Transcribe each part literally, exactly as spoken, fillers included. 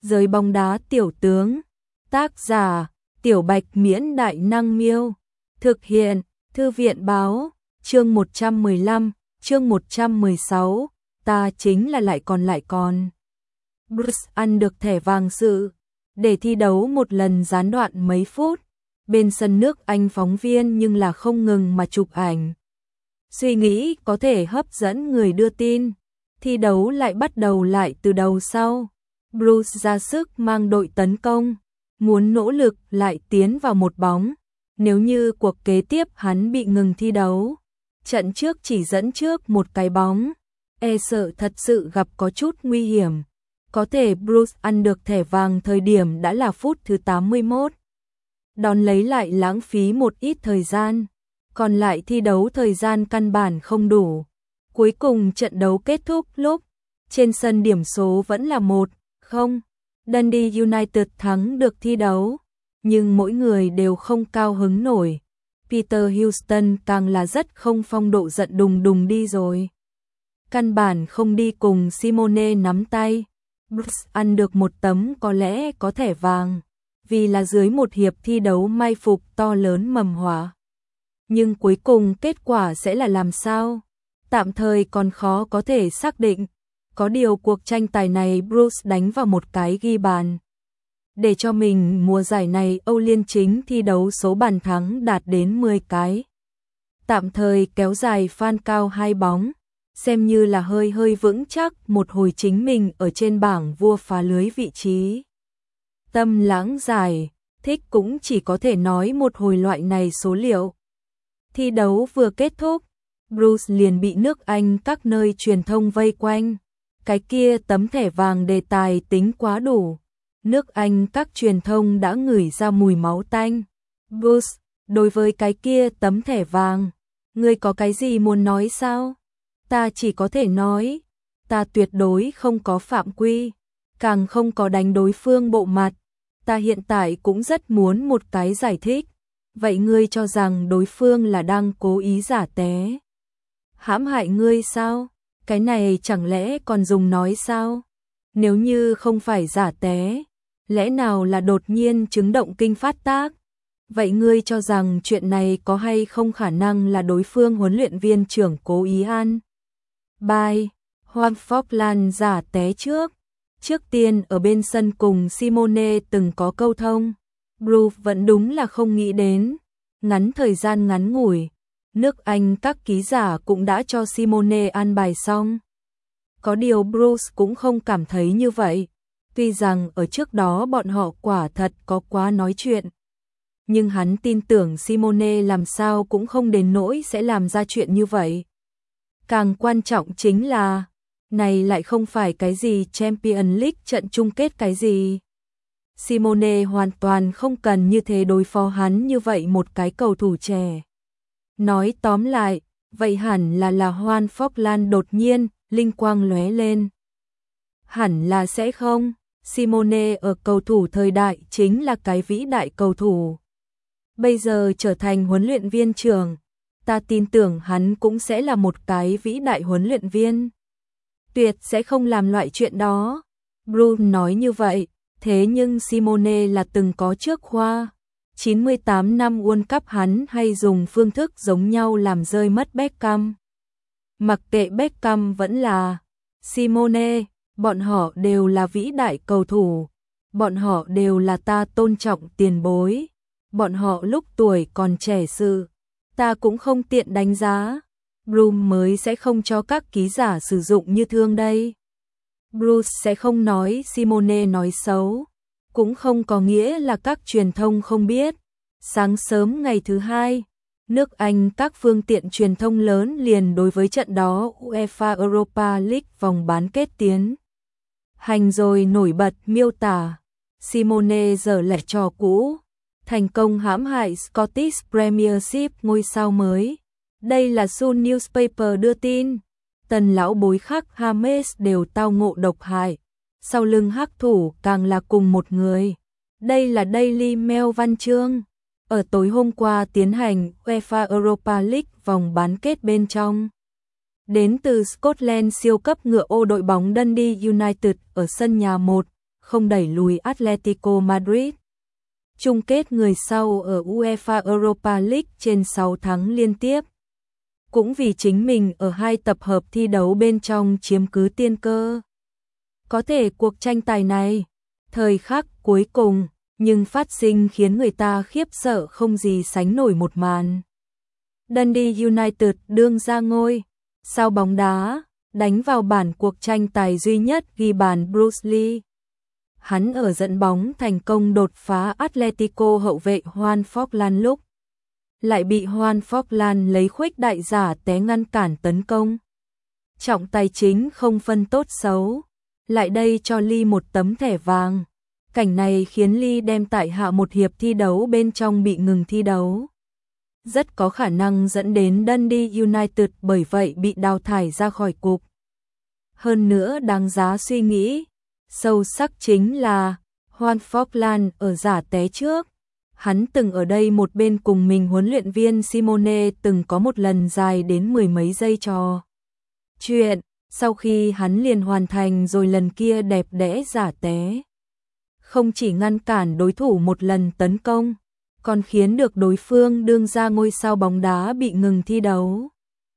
Giới bóng đá tiểu tướng. Tác giả: Tiểu Bạch Miễn Đại Năng Miêu. Thực hiện: Thư viện báo. Chương một trăm mười lăm, chương một trăm mười sáu, ta chính là lại còn lại còn. Bruce ăn được thẻ vàng sự để thi đấu một lần gián đoạn mấy phút. Bên sân nước Anh phóng viên nhưng là không ngừng mà chụp ảnh. Suy nghĩ có thể hấp dẫn người đưa tin. Thi đấu lại bắt đầu lại từ đầu sau. Bruce ra sức mang đội tấn công, muốn nỗ lực lại tiến vào một bóng. Nếu như cuộc kế tiếp hắn bị ngừng thi đấu, trận trước chỉ dẫn trước một cái bóng, e sợ thật sự gặp có chút nguy hiểm. Có thể Bruce ăn được thẻ vàng thời điểm đã là phút thứ tám mươi mốt. Đón lấy lại lãng phí một ít thời gian, còn lại thi đấu thời gian căn bản không đủ. Cuối cùng trận đấu kết thúc lúc trên sân điểm số vẫn là một không. Dundee United thắng được thi đấu, nhưng mỗi người đều không cao hứng nổi. Peter Houston càng là rất không phong độ, giận đùng đùng đi rồi. Căn bản không đi cùng Simone nắm tay. Bruce ăn được một tấm có lẽ có thẻ vàng, vì là dưới một hiệp thi đấu mai phục to lớn mầm họa. Nhưng cuối cùng kết quả sẽ là làm sao? Tạm thời còn khó có thể xác định. Có điều cuộc tranh tài này Bruce đánh vào một cái ghi bàn, để cho mình mùa giải này Âu Liên chính thi đấu số bàn thắng đạt đến mười cái. Tạm thời kéo dài fan cao hai bóng, xem như là hơi hơi vững chắc một hồi chính mình ở trên bảng vua phá lưới vị trí. Tâm lãng giải, thích cũng chỉ có thể nói một hồi loại này số liệu. Thi đấu vừa kết thúc, Bruce liền bị nước Anh các nơi truyền thông vây quanh. Cái kia tấm thẻ vàng đề tài tính quá đủ. Nước Anh các truyền thông đã ngửi ra mùi máu tanh. Bruce, đối với cái kia tấm thẻ vàng, ngươi có cái gì muốn nói sao? Ta chỉ có thể nói, ta tuyệt đối không có phạm quy, càng không có đánh đối phương bộ mặt. Ta hiện tại cũng rất muốn một cái giải thích. Vậy ngươi cho rằng đối phương là đang cố ý giả té, hãm hại ngươi sao? Cái này chẳng lẽ còn dùng nói sao? Nếu như không phải giả té, lẽ nào là đột nhiên chứng động kinh phát tác? Vậy ngươi cho rằng chuyện này có hay không khả năng là đối phương huấn luyện viên trưởng cố ý ăn bài? Juan Forlan giả té trước. Trước tiên ở bên sân cùng Simone từng có câu thông. Bruce vẫn đúng là không nghĩ đến. Ngắn thời gian ngắn ngủi, nước Anh các ký giả cũng đã cho Simone an bài xong. Có điều Bruce cũng không cảm thấy như vậy. Tuy rằng ở trước đó bọn họ quả thật có quá nói chuyện, nhưng hắn tin tưởng Simone làm sao cũng không đến nỗi sẽ làm ra chuyện như vậy. Càng quan trọng chính là, này lại không phải cái gì Champions League trận chung kết cái gì. Simone hoàn toàn không cần như thế đối phó hắn như vậy một cái cầu thủ trẻ. Nói tóm lại, vậy hẳn là là Juan Forlan đột nhiên, linh quang lóe lên. Hẳn là sẽ không, Simone ở cầu thủ thời đại chính là cái vĩ đại cầu thủ. Bây giờ trở thành huấn luyện viên trưởng, ta tin tưởng hắn cũng sẽ là một cái vĩ đại huấn luyện viên. Tuyệt sẽ không làm loại chuyện đó. Bruce nói như vậy, thế nhưng Simone là từng có trước khoa. chín mươi tám năm World Cup hắn hay dùng phương thức giống nhau làm rơi mất Beckham. Mặc kệ Beckham vẫn là Simone, bọn họ đều là vĩ đại cầu thủ. Bọn họ đều là ta tôn trọng tiền bối. Bọn họ lúc tuổi còn trẻ sự, ta cũng không tiện đánh giá. Bruce mới sẽ không cho các ký giả sử dụng như thương đây. Bruce sẽ không nói Simone nói xấu, cũng không có nghĩa là các truyền thông không biết. Sáng sớm ngày thứ hai, nước Anh các phương tiện truyền thông lớn liền đối với trận đó UEFA Europa League vòng bán kết tiến hành rồi nổi bật miêu tả Simone giở lại trò cũ, thành công hãm hại Scottish Premiership ngôi sao mới. Đây là Sun Newspaper đưa tin. Tần lão bối khắc James đều tao ngộ độc hại, sau lưng hắc thủ càng là cùng một người. Đây là Daily Mail văn chương. Ở tối hôm qua tiến hành UEFA Europa League vòng bán kết bên trong. Đến từ Scotland siêu cấp ngựa ô đội bóng Dundee United ở sân nhà một không đẩy lùi Atletico Madrid. Chung kết người sau ở UEFA Europa League trên sáu tháng liên tiếp. Cũng vì chính mình ở hai tập hợp thi đấu bên trong chiếm cứ tiên cơ. Có thể cuộc tranh tài này, thời khắc cuối cùng, nhưng phát sinh khiến người ta khiếp sợ không gì sánh nổi một màn. Dundee United đương ra ngôi, sao bóng đá, đánh vào bản cuộc tranh tài duy nhất ghi bàn Bruce Lee. Hắn ở dẫn bóng thành công đột phá Atletico hậu vệ Juan Forlán lúc lại bị Juan Forlán lấy khuếch đại giả té ngăn cản tấn công. Trọng tài chính không phân tốt xấu, lại đây cho Lee một tấm thẻ vàng. Cảnh này khiến Lee đem tại hạ một hiệp thi đấu bên trong bị ngừng thi đấu. Rất có khả năng dẫn đến Dundee United bởi vậy bị đào thải ra khỏi cục. Hơn nữa đáng giá suy nghĩ, sâu sắc chính là Juan Forlán ở giả té trước. Hắn từng ở đây một bên cùng mình huấn luyện viên Simone từng có một lần dài đến mười mấy giây trò chuyện, sau khi hắn liền hoàn thành rồi lần kia đẹp đẽ giả té. Không chỉ ngăn cản đối thủ một lần tấn công, còn khiến được đối phương đương ra ngôi sao bóng đá bị ngừng thi đấu.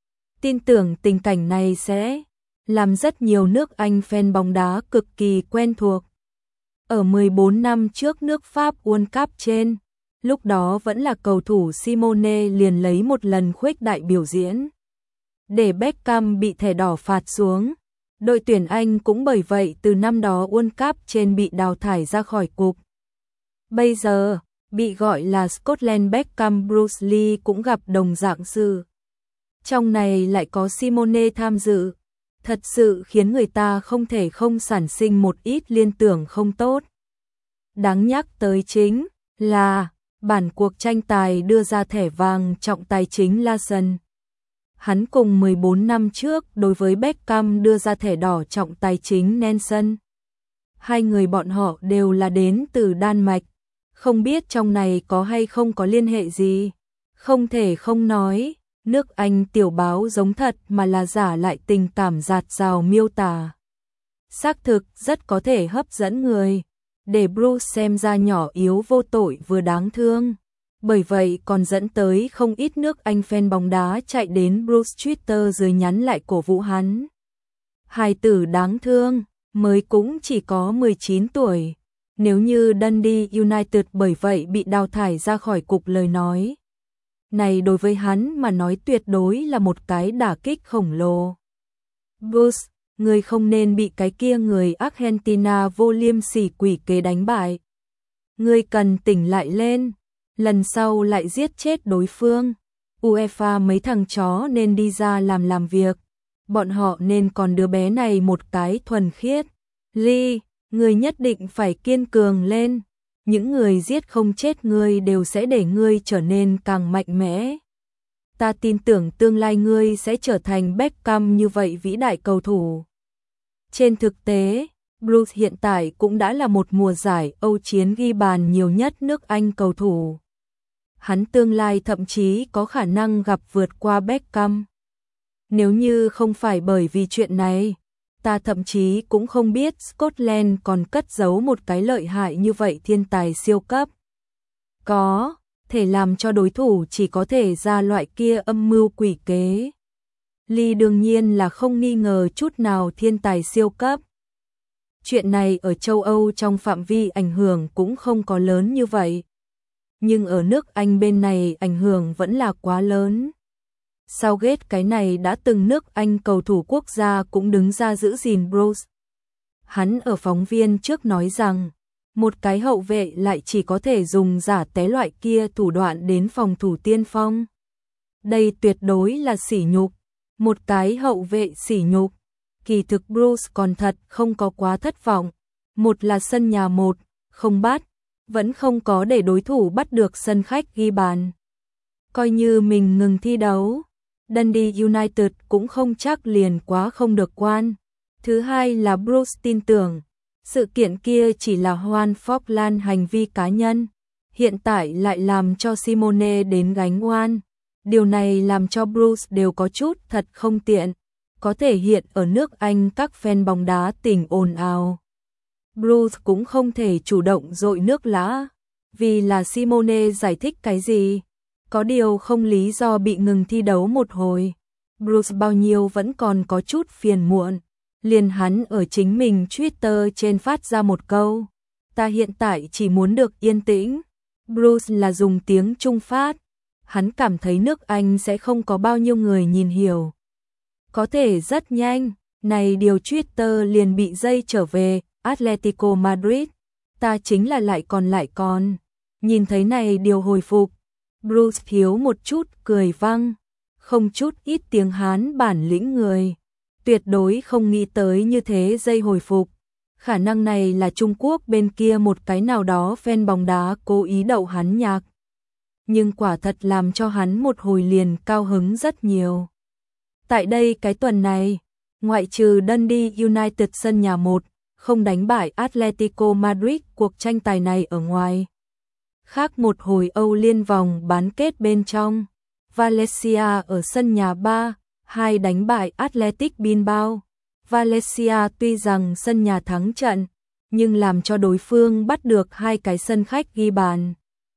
Tin tưởng tình cảnh này sẽ làm rất nhiều nước Anh fan bóng đá cực kỳ quen thuộc. Ở mười bốn năm trước nước Pháp World Cup trên, lúc đó vẫn là cầu thủ Simone liền lấy một lần khuếch đại biểu diễn. Để Beckham bị thẻ đỏ phạt xuống, đội tuyển Anh cũng bởi vậy từ năm đó World Cup trên bị đào thải ra khỏi cục. Bây giờ, bị gọi là Scotland Beckham Bruce Lee cũng gặp đồng dạng sự. Trong này lại có Simone tham dự, thật sự khiến người ta không thể không sản sinh một ít liên tưởng không tốt. Đáng nhắc tới chính là bản cuộc tranh tài đưa ra thẻ vàng trọng tài chính Larsson. Hắn cùng mười bốn năm trước đối với Beckham đưa ra thẻ đỏ trọng tài chính Nelson. Hai người bọn họ đều là đến từ Đan Mạch, không biết trong này có hay không có liên hệ gì. Không thể không nói, nước Anh tiểu báo giống thật mà là giả lại tình cảm dạt dào miêu tả. Xác thực rất có thể hấp dẫn người, để Bruce xem ra nhỏ yếu vô tội vừa đáng thương. Bởi vậy còn dẫn tới không ít nước Anh fan bóng đá chạy đến Bruce Twitter dưới nhắn lại cổ vũ hắn. Hài tử đáng thương, mới cũng chỉ có mười chín tuổi. Nếu như Dundee United bởi vậy bị đào thải ra khỏi cục lời nói. Này đối với hắn mà nói tuyệt đối là một cái đả kích khổng lồ. Bruce, người không nên bị cái kia người Argentina vô liêm sỉ quỷ kế đánh bại. Người cần tỉnh lại lên. Lần sau lại giết chết đối phương. UEFA mấy thằng chó nên đi ra làm làm việc. Bọn họ nên còn đứa bé này một cái thuần khiết. Lee, người nhất định phải kiên cường lên. Những người giết không chết ngươi đều sẽ để ngươi trở nên càng mạnh mẽ. Ta tin tưởng tương lai ngươi sẽ trở thành Beckham như vậy vĩ đại cầu thủ. Trên thực tế, Bruce hiện tại cũng đã là một mùa giải Âu chiến ghi bàn nhiều nhất nước Anh cầu thủ. Hắn tương lai thậm chí có khả năng gặp vượt qua Beckham. Nếu như không phải bởi vì chuyện này, ta thậm chí cũng không biết Scotland còn cất giấu một cái lợi hại như vậy thiên tài siêu cấp. Có, thể làm cho đối thủ chỉ có thể ra loại kia âm mưu quỷ kế. Lee đương nhiên là không nghi ngờ chút nào thiên tài siêu cấp. Chuyện này ở châu Âu trong phạm vi ảnh hưởng cũng không có lớn như vậy. Nhưng ở nước Anh bên này ảnh hưởng vẫn là quá lớn. Southgate cái này đã từng nước Anh cầu thủ quốc gia cũng đứng ra giữ gìn Bruce. Hắn ở phóng viên trước nói rằng, một cái hậu vệ lại chỉ có thể dùng giả té loại kia thủ đoạn đến phòng thủ tiên phong. Đây tuyệt đối là sỉ nhục, một cái hậu vệ sỉ nhục. Kỳ thực Bruce còn thật không có quá thất vọng. Một là sân nhà một, không bắt, vẫn không có để đối thủ bắt được sân khách ghi bàn. Coi như mình ngừng thi đấu, Dundee United cũng không chắc liền quá không được quan. Thứ hai là Bruce tin tưởng, sự kiện kia chỉ là Juan Forlán hành vi cá nhân, hiện tại lại làm cho Simone đến gánh oan. Điều này làm cho Bruce đều có chút thật không tiện, có thể hiện ở nước Anh các fan bóng đá tỉnh ồn ào. Bruce cũng không thể chủ động dội nước lã, vì là Simone giải thích cái gì. Có điều không lý do bị ngừng thi đấu một hồi. Bruce bao nhiêu vẫn còn có chút phiền muộn. Liền hắn ở chính mình Twitter trên phát ra một câu. Ta hiện tại chỉ muốn được yên tĩnh. Bruce là dùng tiếng Trung phát. Hắn cảm thấy nước Anh sẽ không có bao nhiêu người nhìn hiểu. Có thể rất nhanh, này điều Twitter liền bị dây trở về, Atletico Madrid. Ta chính là lại còn lại còn. Nhìn thấy này điều hồi phục. Bruce thiếu một chút cười vang. Không chút ít tiếng Hán bản lĩnh người. Tuyệt đối không nghĩ tới như thế dây hồi phục. Khả năng này là Trung Quốc bên kia một cái nào đó fan bóng đá cố ý đậu hắn nhạc. Nhưng quả thật làm cho hắn một hồi liền cao hứng rất nhiều. Tại đây cái tuần này, ngoại trừ Dundee United sân nhà một, không đánh bại Atletico Madrid cuộc tranh tài này ở ngoài. Khác một hồi Âu Liên vòng bán kết bên trong, Valencia ở sân nhà ba, hai đánh bại Athletic Bilbao. Valencia tuy rằng sân nhà thắng trận, nhưng làm cho đối phương bắt được hai cái sân khách ghi bàn.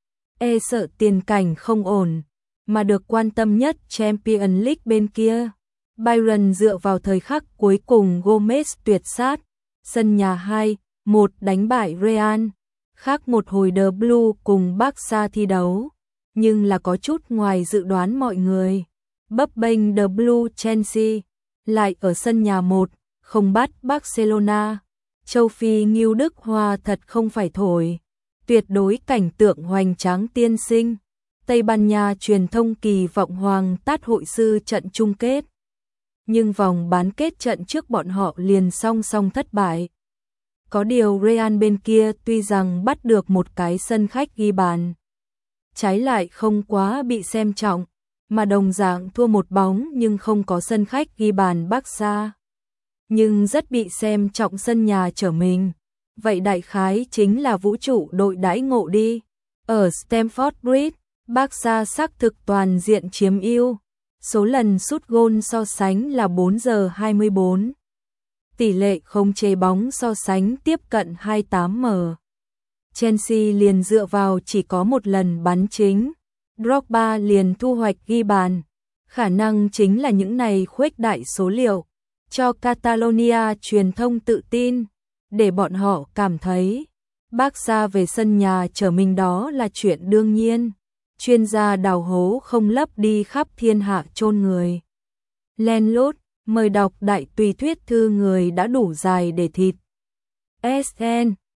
E sợ tiền cảnh không ổn, mà được quan tâm nhất Champions League bên kia. Bayern dựa vào thời khắc cuối cùng Gomez tuyệt sát, sân nhà hai một đánh bại Real. Khác một hồi The Blue cùng Barca thi đấu, nhưng là có chút ngoài dự đoán mọi người. Bấp bênh The Blue Chelsea, lại ở sân nhà một, không bắt Barcelona. Châu Phi Ngưu Đức Hoa thật không phải thổi. Tuyệt đối cảnh tượng hoành tráng tiên sinh. Tây Ban Nha truyền thông kỳ vọng Hoàng Tát hội sư trận chung kết. Nhưng vòng bán kết trận trước bọn họ liền song song thất bại. Có điều Real bên kia tuy rằng bắt được một cái sân khách ghi bàn, trái lại không quá bị xem trọng, mà đồng dạng thua một bóng nhưng không có sân khách ghi bàn Barca. Nhưng rất bị xem trọng sân nhà trở mình. Vậy đại khái chính là vũ trụ đội đãi ngộ đi. Ở Stamford Bridge, Barca xác thực toàn diện chiếm ưu. Số lần sút gôn so sánh là bốn giờ hai mươi bốn. Tỷ lệ không chế bóng so sánh tiếp cận hai mươi tám phần trăm. Chelsea liền dựa vào chỉ có một lần bắn chính. Drogba liền thu hoạch ghi bàn. Khả năng chính là những này khuếch đại số liệu, cho Catalonia truyền thông tự tin, để bọn họ cảm thấy Barca về sân nhà trở mình đó là chuyện đương nhiên. Chuyên gia đào hố không lấp đi khắp thiên hạ chôn người. Len lút, mời đọc đại tùy thuyết thư người đã đủ dài để thịt. ét en